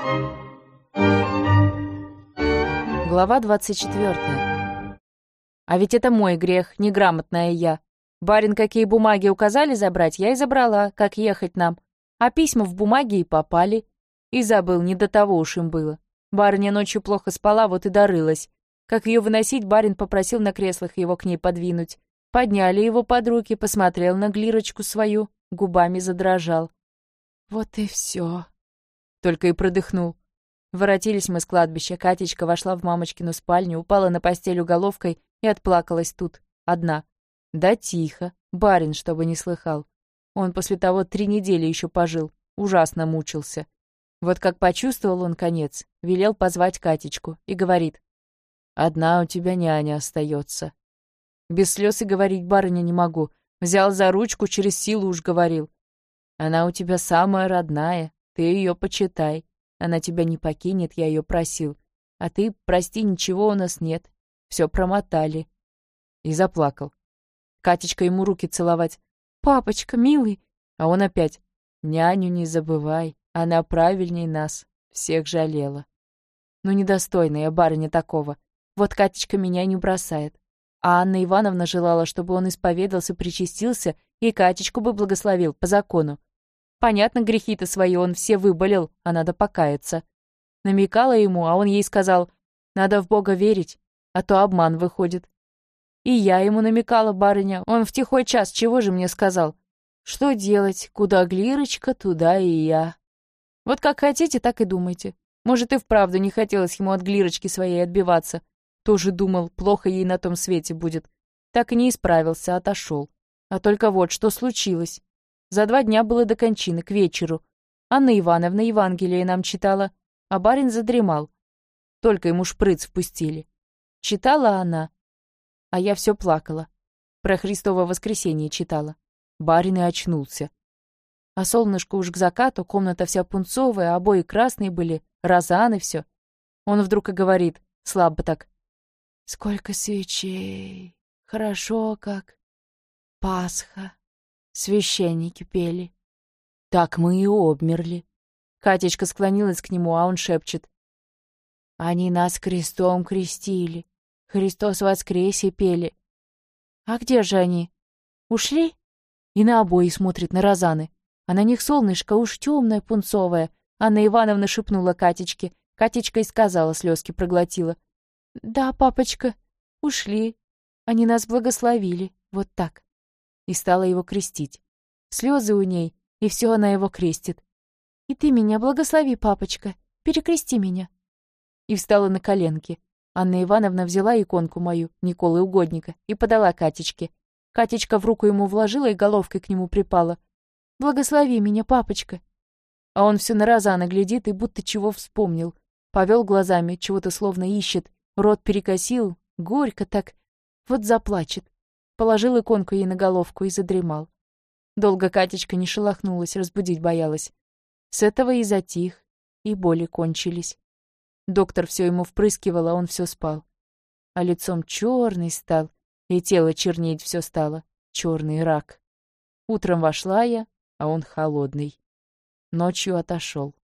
Глава 24. А ведь это мой грех, неграмотная я. Барин какие бумаги указали забрать, я и забрала, как ехать нам. А письма в бумаге и попали. И забыл, не до того уж им было. Барыня ночью плохо спала, вот и дорылась. Как ее выносить, барин попросил на креслах его к ней подвинуть. Подняли его под руки, посмотрел на Глирочку свою, губами задрожал. Вот и все. Только и продыхнул. Воротились мы с кладбища. Катечка вошла в мамочкину спальню, упала на постель уголовкой и отплакалась тут, одна. Да тихо, барин, чтобы не слыхал. Он после того 3 недели еще пожил, ужасно мучился. Вот как почувствовал он конец, велел позвать Катечку и говорит: «Одна у тебя няня остается». Без слез и говорить барыня не могу. Взял за ручку, через силу уж говорил: «Она у тебя самая родная, ты ее почитай. Она тебя не покинет, я ее просил. А ты, прости, ничего у нас нет. Все промотали». И заплакал. Катечка ему руки целовать. «Папочка, милый». А он опять: «Няню не забывай, она правильней нас, всех жалела». Ну, недостойная барыня такого. Вот Катечка меня не бросает. А Анна Ивановна желала, чтобы он исповедался, причастился и Катечку бы благословил по закону. Понятно, грехи-то свои он все выболел, а надо покаяться. Намекала ему, а он ей сказал: «Надо в Бога верить, а то обман выходит». И я ему намекала, барыня, он в тихой час чего же мне сказал? Что делать? Куда Глирочка, туда и я. Вот как хотите, так и думайте. Может, и вправду не хотелось ему от Глирочки своей отбиваться. Тоже думал, плохо ей на том свете будет. Так и не исправился, отошел. А только вот что случилось. За 2 дня было до кончины, к вечеру. Анна Ивановна Евангелие нам читала, а барин задремал. Только ему шприц впустили. Читала она, а я все плакала. Про Христово воскресенье читала. Барин и очнулся. А солнышко уж к закату, комната вся пунцовая, обои красные были, розаны все. Он вдруг и говорит, слабо так: «Сколько свечей, хорошо как. Пасха». Священники пели. Так мы и обмерли. Катечка склонилась к нему, а он шепчет: «Они нас крестом крестили, Христос воскресе пели». «А где же они? Ушли?» И на обои смотрит, на розаны. А на них солнышко уж темное, пунцовое. Анна Ивановна шепнула Катечке. Катечка и сказала, слезки проглотила: «Да, папочка, ушли. Они нас благословили. Вот так». И стала его крестить. Слезы у ней, и все она его крестит. «И ты меня благослови, папочка, перекрести меня». И встала на коленки. Анна Ивановна взяла иконку мою, Николы Угодника, и подала Катечке. Катечка в руку ему вложила и головкой к нему припала. «Благослови меня, папочка». А он все на розаны глядит и будто чего вспомнил. Повел глазами, чего-то словно ищет, рот перекосил, горько так, вот заплачет. Положил иконку ей на головку и задремал. Долго Катечка не шелохнулась, разбудить боялась. С этого и затих, и боли кончились. Доктор все ему впрыскивал, а он все спал. А лицом черный стал, и тело чернеть все стало, черный рак. Утром вошла я, а он холодный. Ночью отошел.